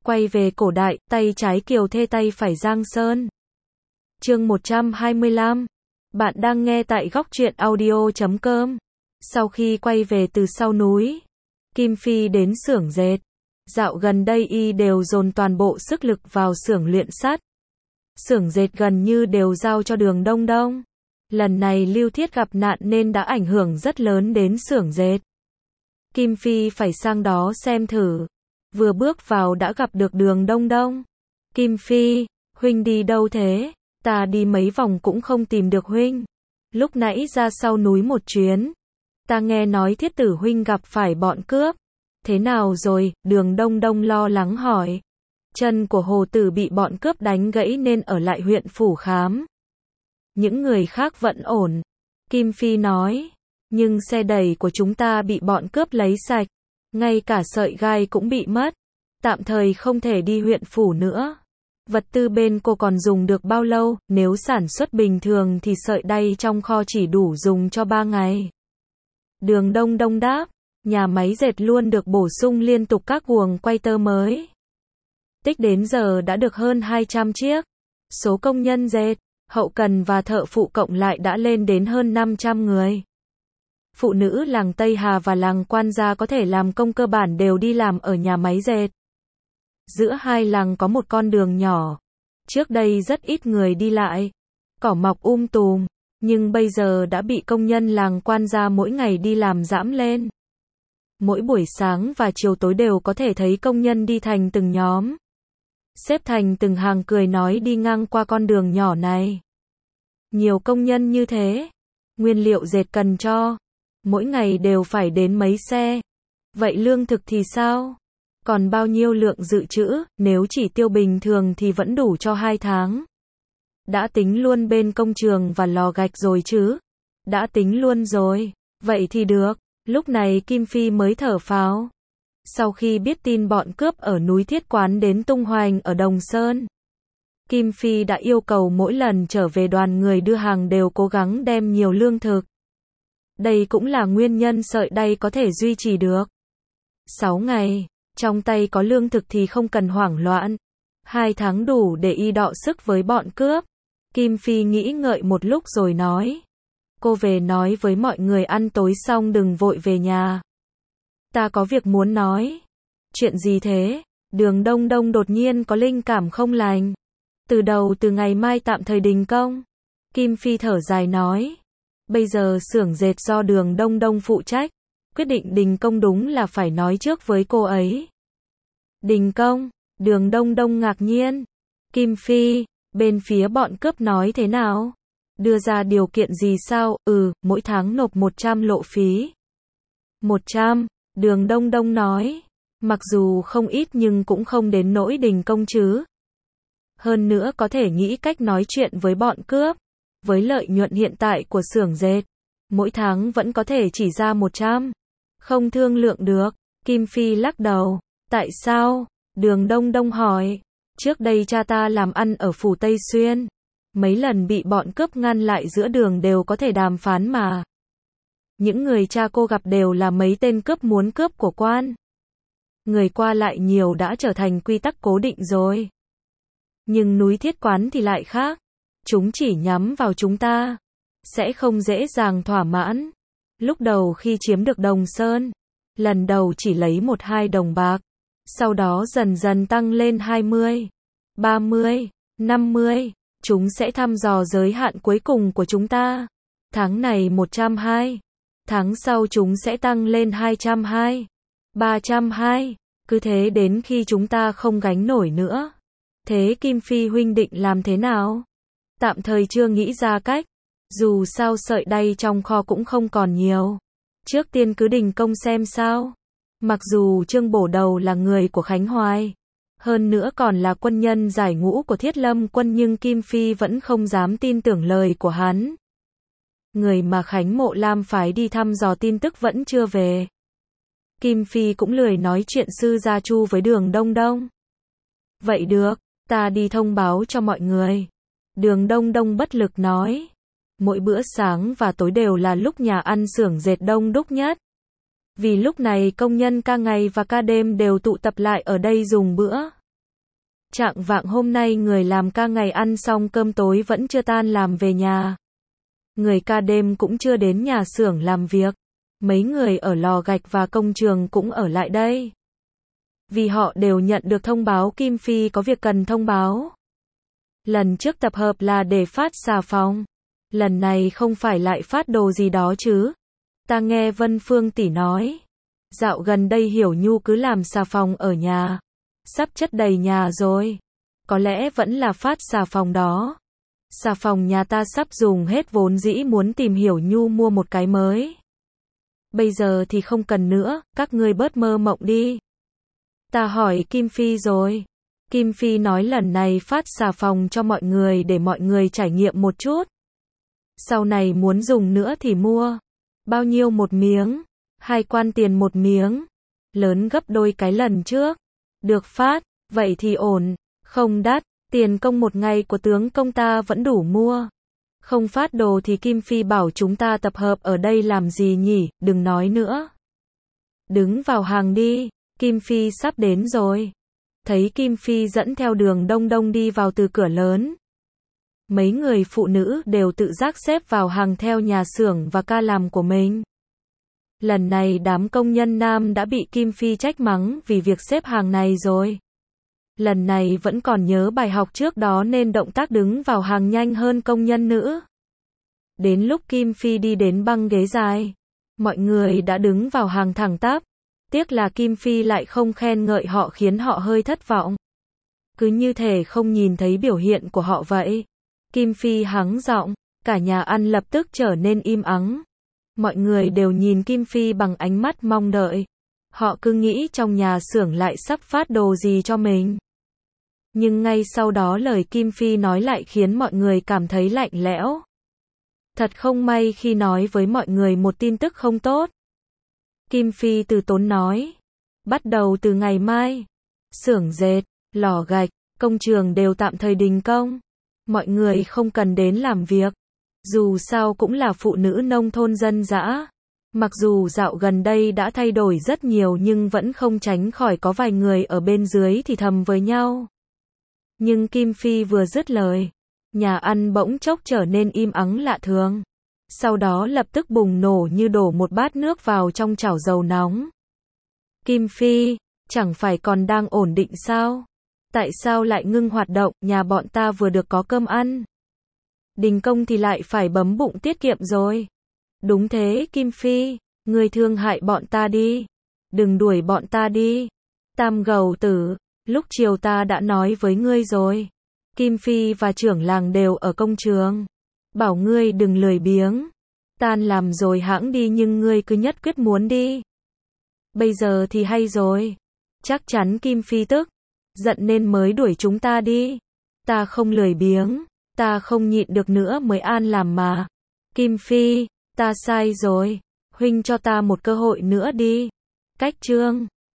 Quay về cổ đại, tay trái Kiều Thê tay phải Giang Sơn. Chương 125. Bạn đang nghe tại góc truyện audio.com. Sau khi quay về từ sau núi, Kim Phi đến xưởng dệt. Dạo gần đây y đều dồn toàn bộ sức lực vào xưởng luyện sắt. Xưởng dệt gần như đều giao cho Đường Đông Đông. Lần này Lưu Thiết gặp nạn nên đã ảnh hưởng rất lớn đến xưởng dệt. Kim Phi phải sang đó xem thử. Vừa bước vào đã gặp được Đường Đông Đông. Kim Phi, huynh đi đâu thế? Ta đi mấy vòng cũng không tìm được huynh. Lúc nãy ra sau núi một chuyến. Ta nghe nói Thiết tử huynh gặp phải bọn cướp. Thế nào rồi? Đường Đông Đông lo lắng hỏi. Chân của Hồ Tử bị bọn cướp đánh gãy nên ở lại huyện phủ khám. Những người khác vẫn ổn. Kim Phi nói. Nhưng xe đẩy của chúng ta bị bọn cướp lấy sạch. Ngay cả sợi gai cũng bị mất. Tạm thời không thể đi huyện phủ nữa. Vật tư bên cô còn dùng được bao lâu? Nếu sản xuất bình thường thì sợi đay trong kho chỉ đủ dùng cho 3 ngày. Đường Đông Đông đáp. Nhà máy dệt luôn được bổ sung liên tục các guồng quay tơ mới. Tích đến giờ đã được hơn 200 chiếc. Số công nhân dệt, hậu cần và thợ phụ cộng lại đã lên đến hơn 500 người. Phụ nữ làng Tây Hà và làng Quan Gia có thể làm công cơ bản đều đi làm ở nhà máy dệt. Giữa hai làng có một con đường nhỏ. Trước đây rất ít người đi lại. Cỏ mọc tùm, nhưng bây giờ đã bị công nhân làng Quan Gia mỗi ngày đi làm giãm lên. Mỗi buổi sáng và chiều tối đều có thể thấy công nhân đi thành từng nhóm. Xếp thành từng hàng cười nói đi ngang qua con đường nhỏ này. Nhiều công nhân như thế. Nguyên liệu dệt cần cho. Mỗi ngày đều phải đến mấy xe. Vậy lương thực thì sao? Còn bao nhiêu lượng dự trữ? Nếu chỉ tiêu bình thường thì vẫn đủ cho 2 tháng. Đã tính luôn bên công trường và lò gạch rồi chứ? Đã tính luôn rồi. Vậy thì được. Lúc này Kim Phi mới thở phào. Sau khi biết tin bọn cướp ở núi Thiết Quán đến tung hoành ở Đồng Sơn, Kim Phi đã yêu cầu mỗi lần trở về đoàn người đưa hàng đều cố gắng đem nhiều lương thực. Đây cũng là nguyên nhân sợi đay có thể duy trì được 6 ngày. Trong tay có lương thực thì không cần hoảng loạn. 2 tháng đủ để y đọ sức với bọn cướp. Kim Phi nghĩ ngợi một lúc rồi nói. Cô về nói với mọi người ăn tối xong đừng vội về nhà. Ta có việc muốn nói. Chuyện gì thế? Đường Đông Đông đột nhiên có linh cảm không lành. Từ ngày mai tạm thời đình công. Kim Phi thở dài nói. Bây giờ xưởng dệt do Đường Đông Đông phụ trách. Quyết định đình công đúng là phải nói trước với cô ấy. Đình công? Đường Đông Đông ngạc nhiên. Kim Phi, bên phía bọn cướp nói thế nào? Đưa ra điều kiện gì sao? Mỗi tháng nộp 100 lộ phí. 100, Đường Đông Đông nói. Mặc dù không ít nhưng cũng không đến nỗi đình công chứ. Hơn nữa có thể nghĩ cách nói chuyện với bọn cướp. Với lợi nhuận hiện tại của xưởng dệt, mỗi tháng vẫn có thể chỉ ra 100. Không thương lượng được. Kim Phi lắc đầu. Tại sao? Đường Đông Đông hỏi. Trước đây cha ta làm ăn ở phủ Tây Xuyên. Mấy lần bị bọn cướp ngăn lại giữa đường đều có thể đàm phán mà. Những người cha cô gặp đều là mấy tên cướp muốn cướp của quan. Người qua lại nhiều đã trở thành quy tắc cố định rồi. Nhưng núi Thiết Quán thì lại khác. Chúng chỉ nhắm vào chúng ta. Sẽ không dễ dàng thỏa mãn. Lúc đầu khi chiếm được Đồng Sơn, lần đầu chỉ lấy 1-2 đồng bạc. Sau đó dần dần tăng lên 20, 30, 50. Chúng sẽ thăm dò giới hạn cuối cùng của chúng ta. Tháng này 120. Tháng sau chúng sẽ tăng lên 220, 320. Cứ thế đến khi chúng ta không gánh nổi nữa. Thế Kim Phi huynh định làm thế nào? Tạm thời chưa nghĩ ra cách. Dù sao sợi đay trong kho cũng không còn nhiều. Trước tiên cứ đình công xem sao. Mặc dù Trương Bổ Đầu là người của Khánh Hoài, hơn nữa còn là quân nhân giải ngũ của Thiết Lâm quân nhưng Kim Phi vẫn không dám tin tưởng lời của hắn. Người mà Khánh Mộ Lam phái đi thăm dò tin tức vẫn chưa về. Kim Phi cũng lười nói chuyện sư gia Chu với Đường Đông Đông. Vậy được, ta đi thông báo cho mọi người. Đường Đông Đông bất lực nói. Mỗi bữa sáng và tối đều là lúc nhà ăn xưởng dệt đông đúc nhất. Vì lúc này công nhân ca ngày và ca đêm đều tụ tập lại ở đây dùng bữa. Chạng vạng hôm nay người làm ca ngày ăn xong cơm tối vẫn chưa tan làm về nhà. Người ca đêm cũng chưa đến nhà xưởng làm việc. Mấy người ở lò gạch và công trường cũng ở lại đây. Vì họ đều nhận được thông báo Kim Phi có việc cần thông báo. Lần trước tập hợp là để phát xà phòng. Lần này không phải lại phát đồ gì đó chứ. Ta nghe Vân Phương tỷ nói. Dạo gần đây Hiểu Nhu cứ làm xà phòng ở nhà. Sắp chất đầy nhà rồi. Có lẽ vẫn là phát xà phòng đó. Xà phòng nhà ta sắp dùng hết vốn dĩ muốn tìm Hiểu Nhu mua một cái mới. Bây giờ thì không cần nữa, các ngươi bớt mơ mộng đi. Ta hỏi Kim Phi rồi. Kim Phi nói lần này phát xà phòng cho mọi người để mọi người trải nghiệm một chút. Sau này muốn dùng nữa thì mua. Bao nhiêu một miếng? 2 quan tiền một miếng. Lớn gấp đôi cái lần trước. Được phát, vậy thì ổn. Không đắt, tiền công một ngày của tướng công ta vẫn đủ mua. Không phát đồ thì Kim Phi bảo chúng ta tập hợp ở đây làm gì nhỉ, đừng nói nữa. Đứng vào hàng đi, Kim Phi sắp đến rồi. Thấy Kim Phi dẫn theo đường đông đông đi vào từ cửa lớn. Mấy người phụ nữ đều tự giác xếp vào hàng theo nhà xưởng và ca làm của mình. Lần này đám công nhân nam đã bị Kim Phi trách mắng vì việc xếp hàng này rồi. Lần này vẫn còn nhớ bài học trước đó nên động tác đứng vào hàng nhanh hơn công nhân nữ. Đến lúc Kim Phi đi đến băng ghế dài, mọi người đã đứng vào hàng thẳng tắp. Tiếc là Kim Phi lại không khen ngợi họ khiến họ hơi thất vọng. Cứ như thể không nhìn thấy biểu hiện của họ vậy. Kim Phi hắng giọng, cả nhà ăn lập tức trở nên im ắng. Mọi người đều nhìn Kim Phi bằng ánh mắt mong đợi. Họ cứ nghĩ trong nhà xưởng lại sắp phát đồ gì cho mình. Nhưng ngay sau đó lời Kim Phi nói lại khiến mọi người cảm thấy lạnh lẽo. Thật không may khi nói với mọi người một tin tức không tốt. Kim Phi từ tốn nói. Bắt đầu từ ngày mai, xưởng dệt, lò gạch, công trường đều tạm thời đình công. Mọi người không cần đến làm việc. Dù sao cũng là phụ nữ nông thôn dân dã. Mặc dù dạo gần đây đã thay đổi rất nhiều nhưng vẫn không tránh khỏi có vài người ở bên dưới thì thầm với nhau. Nhưng Kim Phi vừa dứt lời, nhà ăn bỗng chốc trở nên im ắng lạ thường. Sau đó lập tức bùng nổ như đổ một bát nước vào trong chảo dầu nóng. Kim Phi, chẳng phải còn đang ổn định sao? Tại sao lại ngưng hoạt động, nhà bọn ta vừa được có cơm ăn. Đình công thì lại phải bấm bụng tiết kiệm rồi. Đúng thế Kim Phi, ngươi thương hại bọn ta đi. Đừng đuổi bọn ta đi. Tam Gầu Tử, lúc chiều ta đã nói với ngươi rồi. Kim Phi và trưởng làng đều ở công trường. Bảo ngươi đừng lười biếng. Tan làm rồi hãng đi nhưng ngươi cứ nhất quyết muốn đi. Bây giờ thì hay rồi. Chắc chắn Kim Phi tức giận nên mới đuổi chúng ta đi. Ta không lười biếng. Ta không nhịn được nữa mới an làm mà. Kim Phi, ta sai rồi. Huynh cho ta một cơ hội nữa đi. Cách chương